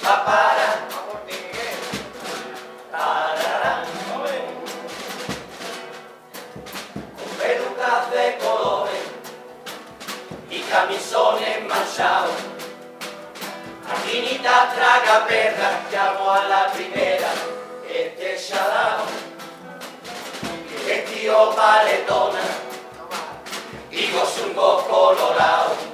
para tararán. Con pelucas de colores y camisones manchados, maquinita traga perra, llamo a la primera, este shadao, que vestido paletona y gozungo colorado.